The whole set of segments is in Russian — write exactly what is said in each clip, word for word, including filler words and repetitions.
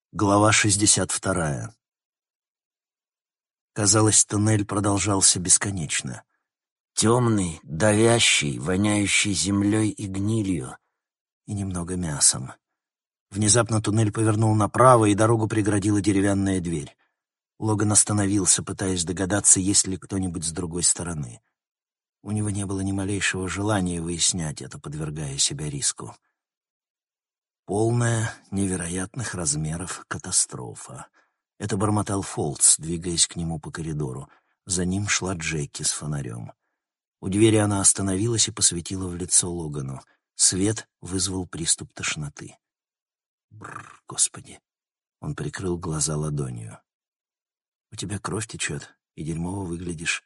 Глава шестьдесят вторая. Казалось, туннель продолжался бесконечно. Темный, давящий, воняющий землей и гнилью, и немного мясом. Внезапно туннель повернул направо, и дорогу преградила деревянная дверь. Логан остановился, пытаясь догадаться, есть ли кто-нибудь с другой стороны. У него не было ни малейшего желания выяснять это, подвергая себя риску. Полная, невероятных размеров катастрофа. Это бормотал Фолтс, двигаясь к нему по коридору. За ним шла Джеки с фонарем. У двери она остановилась и посветила в лицо Логану. Свет вызвал приступ тошноты. Бррр, господи. Он прикрыл глаза ладонью. «У тебя кровь течет, и дерьмово выглядишь».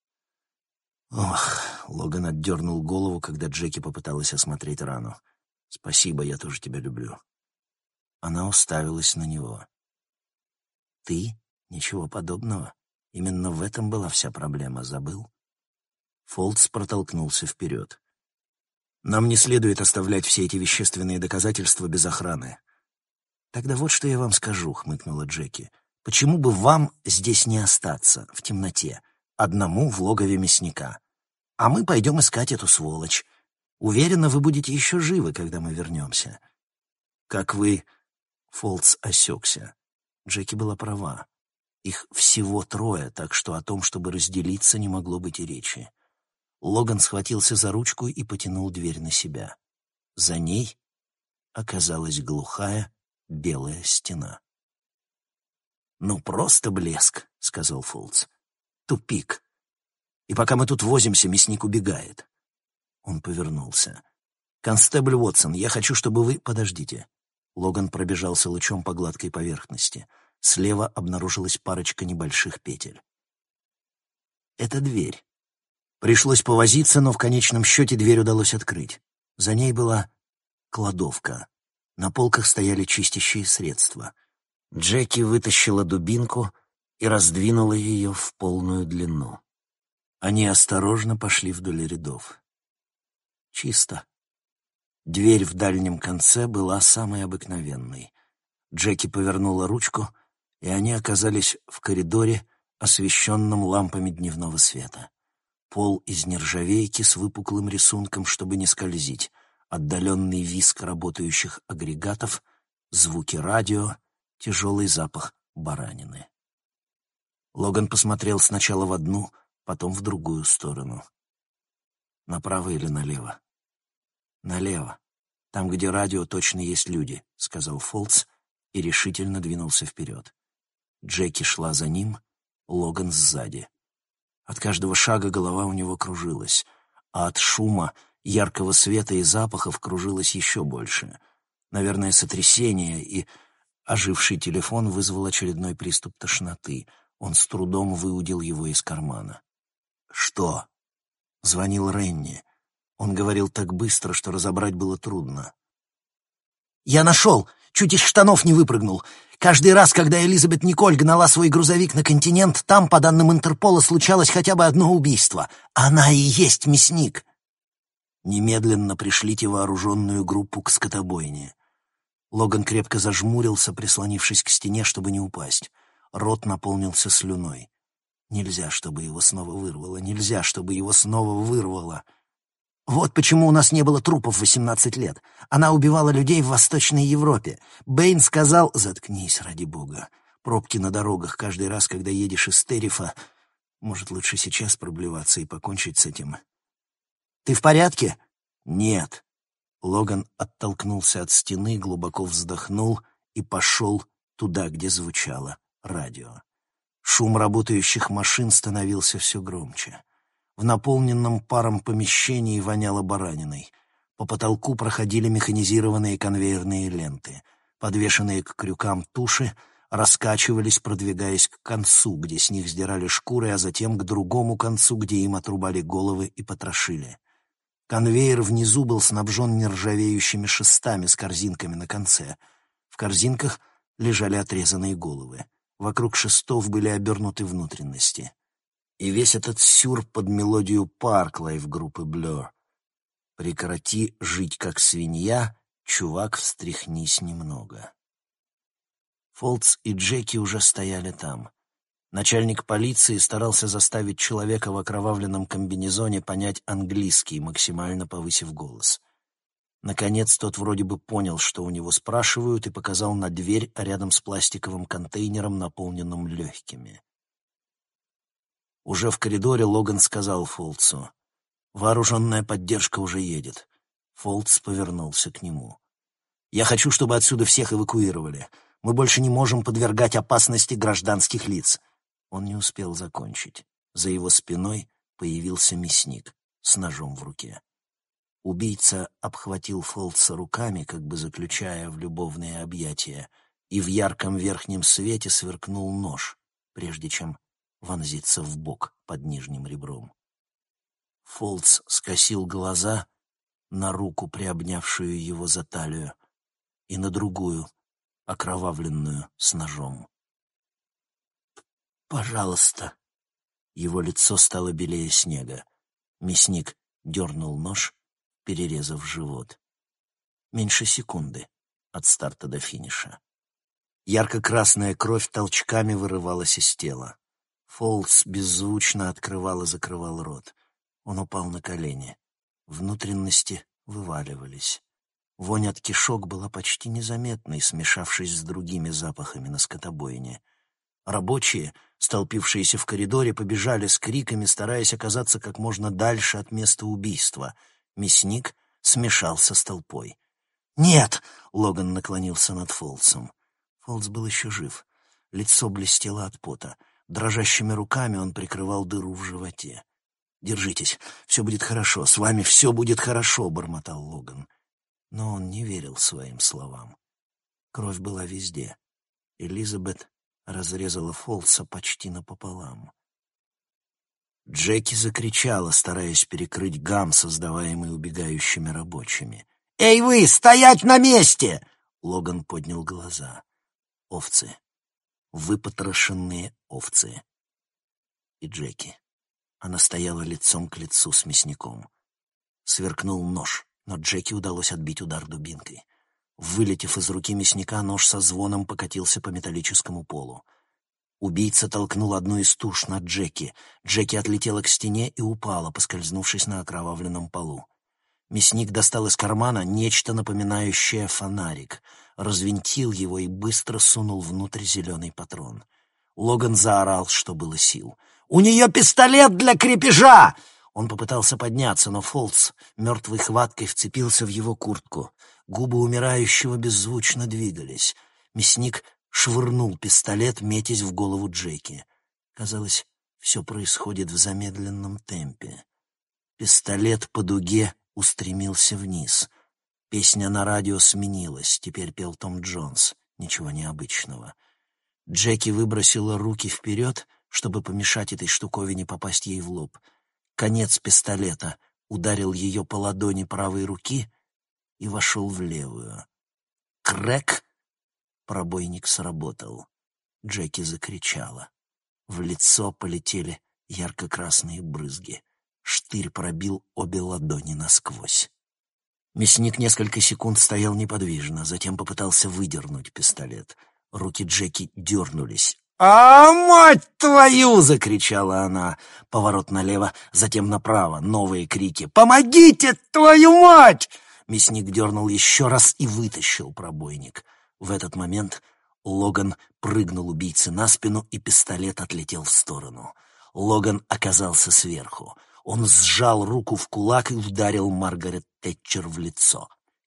Ох, Логан отдернул голову, когда Джеки попыталась осмотреть рану. «Спасибо, я тоже тебя люблю». Она уставилась на него. «Ты? Ничего подобного. Именно в этом была вся проблема, забыл?» Фолтс протолкнулся вперед. «Нам не следует оставлять все эти вещественные доказательства без охраны». «Тогда вот что я вам скажу», — хмыкнула Джеки. «Почему бы вам здесь не остаться, в темноте, одному в логове мясника? А мы пойдем искать эту сволочь. Уверена, вы будете еще живы, когда мы вернемся». «Как вы...» Фолтс осекся. Джеки была права. Их всего трое, так что о том, чтобы разделиться, не могло быть и речи. Логан схватился за ручку и потянул дверь на себя. За ней оказалась глухая белая стена. «Ну, просто блеск», — сказал Фолтс. «Тупик. И пока мы тут возимся, мясник убегает». Он повернулся. «Констебль Уотсон, я хочу, чтобы вы...» «Подождите». Логан пробежался лучом по гладкой поверхности. Слева обнаружилась парочка небольших петель. «Это дверь». Пришлось повозиться, но в конечном счете дверь удалось открыть. За ней была кладовка. На полках стояли чистящие средства. Джеки вытащила дубинку и раздвинула ее в полную длину. Они осторожно пошли вдоль рядов. Чисто. Дверь в дальнем конце была самой обыкновенной. Джеки повернула ручку, и они оказались в коридоре, освещенном лампами дневного света. Пол из нержавейки с выпуклым рисунком, чтобы не скользить, отдаленный визг работающих агрегатов, звуки радио, тяжелый запах баранины. Логан посмотрел сначала в одну, потом в другую сторону. «Направо или налево?» «Налево. Там, где радио, точно есть люди», — сказал Фолтс и решительно двинулся вперед. Джеки шла за ним, Логан сзади. От каждого шага голова у него кружилась, а от шума, яркого света и запахов кружилось еще больше. Наверное, сотрясение, и оживший телефон вызвал очередной приступ тошноты. Он с трудом выудил его из кармана. «Что?» — звонил Ренни. Он говорил так быстро, что разобрать было трудно. «Я нашел! Чуть из штанов не выпрыгнул! Каждый раз, когда Элизабет Николь гнала свой грузовик на континент, там, по данным Интерпола, случалось хотя бы одно убийство. Она и есть мясник!» «Немедленно пришлите вооруженную группу к скотобойне». Логан крепко зажмурился, прислонившись к стене, чтобы не упасть. Рот наполнился слюной. Нельзя, чтобы его снова вырвало, нельзя, чтобы его снова вырвало. «Вот почему у нас не было трупов восемнадцать лет. Она убивала людей в Восточной Европе. Бэйн сказал...» «Заткнись, ради бога. Пробки на дорогах каждый раз, когда едешь из Террифа. Может, лучше сейчас проблеваться и покончить с этим?» «Ты в порядке?» «Нет». Логан оттолкнулся от стены, глубоко вздохнул и пошел туда, где звучало радио. Шум работающих машин становился все громче. В наполненном паром помещении воняло бараниной. По потолку проходили механизированные конвейерные ленты. Подвешенные к крюкам туши раскачивались, продвигаясь к концу, где с них сдирали шкуры, а затем к другому концу, где им отрубали головы и потрошили. Конвейер внизу был снабжен нержавеющими шестами с корзинками на конце. В корзинках лежали отрезанные головы. Вокруг шестов были обернуты внутренности. И весь этот сюр под мелодию Парклайв группы Blur. «Прекрати жить как свинья, чувак, встряхнись немного». Фолтс и Джеки уже стояли там. Начальник полиции старался заставить человека в окровавленном комбинезоне понять английский, максимально повысив голос. Наконец, тот вроде бы понял, что у него спрашивают, и показал на дверь рядом с пластиковым контейнером, наполненным легкими. Уже в коридоре Логан сказал Фолтсу: «Вооруженная поддержка уже едет». Фолтс повернулся к нему. «Я хочу, чтобы отсюда всех эвакуировали. Мы больше не можем подвергать опасности гражданских лиц». Он не успел закончить. За его спиной появился мясник с ножом в руке. Убийца обхватил Фолтса руками, как бы заключая в любовные объятия, и в ярком верхнем свете сверкнул нож, прежде чем вонзиться в бок под нижним ребром. Фолтс скосил глаза на руку, приобнявшую его за талию, и на другую, окровавленную, с ножом. «Пожалуйста». Его лицо стало белее снега. Мясник дернул нож, перерезав живот. Меньше секунды от старта до финиша. Ярко-красная кровь толчками вырывалась из тела. Фолтс беззвучно открывал и закрывал рот. Он упал на колени. Внутренности вываливались. Вонь от кишок была почти незаметной, смешавшись с другими запахами на скотобойне. Рабочие, столпившиеся в коридоре, побежали с криками, стараясь оказаться как можно дальше от места убийства. Мясник смешался с толпой. «Нет!» — Логан наклонился над Фолтсом. Фолтс был еще жив. Лицо блестело от пота. Дрожащими руками он прикрывал дыру в животе. «Держитесь, все будет хорошо, с вами все будет хорошо», — бормотал Логан. Но он не верил своим словам. Кровь была везде. Элизабет разрезала Фолтса почти напополам. Джеки закричала, стараясь перекрыть гам, создаваемый убегающими рабочими. «Эй вы, стоять на месте!» Логан поднял глаза. Овцы. Выпотрошенные овцы. И Джеки. Она стояла лицом к лицу с мясником. Сверкнул нож, но Джеки удалось отбить удар дубинкой. Вылетев из руки мясника, нож со звоном покатился по металлическому полу. Убийца толкнул одну из туш на Джеки. Джеки отлетела к стене и упала, поскользнувшись на окровавленном полу. Мясник достал из кармана нечто напоминающее фонарик, развинтил его и быстро сунул внутрь зеленый патрон. Логан заорал, что было сил. «У нее пистолет для крепежа!» Он попытался подняться, но Фолтс мертвой хваткой вцепился в его куртку. Губы умирающего беззвучно двигались. Мясник швырнул пистолет, метясь в голову Джеки. Казалось, все происходит в замедленном темпе. Пистолет по дуге устремился вниз. Песня на радио сменилась. Теперь пел Том Джонс. Ничего необычного. Джеки выбросила руки вперед, чтобы помешать этой штуковине попасть ей в лоб. Конец пистолета ударил ее по ладони правой руки и вошел в левую. «Крэк!» Пробойник сработал. Джеки закричала. В лицо полетели ярко-красные брызги. Штырь пробил обе ладони насквозь. Мясник несколько секунд стоял неподвижно, затем попытался выдернуть пистолет. Руки Джеки дернулись. «А, мать твою!» — закричала она. Поворот налево, затем направо. Новые крики. «Помогите, твою мать!» Мясник дернул еще раз и вытащил пробойник. В этот момент Логан прыгнул убийце на спину, и пистолет отлетел в сторону. Логан оказался сверху. Он сжал руку в кулак и ударил Маргарет Тэтчер в лицо.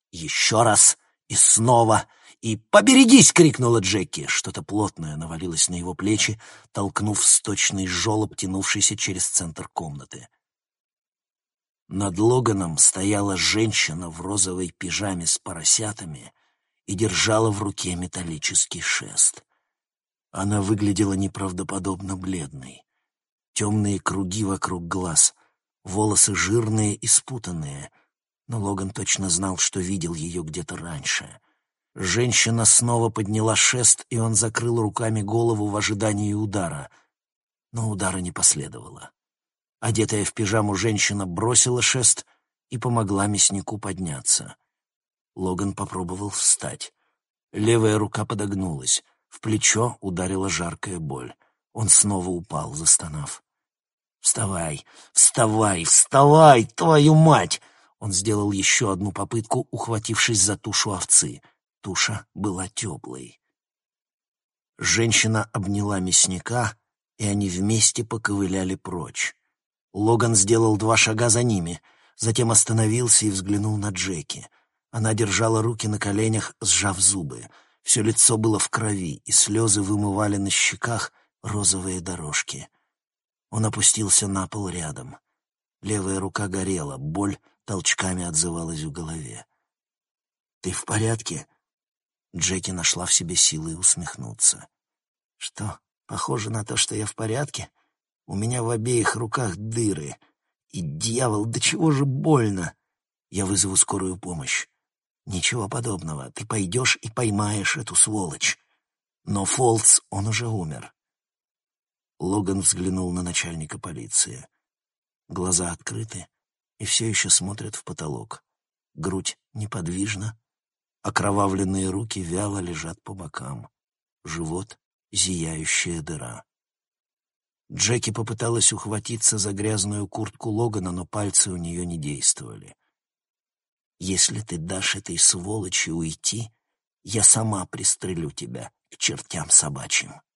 Еще раз и снова. И «Поберегись!» — крикнула Джеки. Что-то плотное навалилось на его плечи, толкнув сточный жолоб, тянувшийся через центр комнаты. Над Логаном стояла женщина в розовой пижаме с поросятами и держала в руке металлический шест. Она выглядела неправдоподобно бледной. Темные круги вокруг глаз, волосы жирные и спутанные, но Логан точно знал, что видел ее где-то раньше. Женщина снова подняла шест, и он закрыл руками голову в ожидании удара. Но удара не последовало. Одетая в пижаму женщина бросила шест и помогла мяснику подняться. Логан попробовал встать. Левая рука подогнулась. В плечо ударила жаркая боль. Он снова упал, застонав. «Вставай! Вставай! Вставай! Твою мать!» Он сделал еще одну попытку, ухватившись за тушу овцы. Туша была теплой. Женщина обняла мясника, и они вместе поковыляли прочь. Логан сделал два шага за ними, затем остановился и взглянул на Джеки. Она держала руки на коленях, сжав зубы. Все лицо было в крови, и слезы вымывали на щеках розовые дорожки. Он опустился на пол рядом. Левая рука горела, боль толчками отзывалась в голове. «Ты в порядке?» Джеки нашла в себе силы усмехнуться. «Что, похоже на то, что я в порядке? У меня в обеих руках дыры. И, дьявол, до чего же больно! Я вызову скорую помощь». «Ничего подобного. Ты пойдешь и поймаешь эту сволочь». Но Фолтс, он уже умер. Логан взглянул на начальника полиции. Глаза открыты и все еще смотрят в потолок. Грудь неподвижна, окровавленные руки вяло лежат по бокам. Живот — зияющая дыра. Джеки попыталась ухватиться за грязную куртку Логана, но пальцы у нее не действовали. «Если ты дашь этой сволочи уйти, я сама пристрелю тебя к чертям собачьим».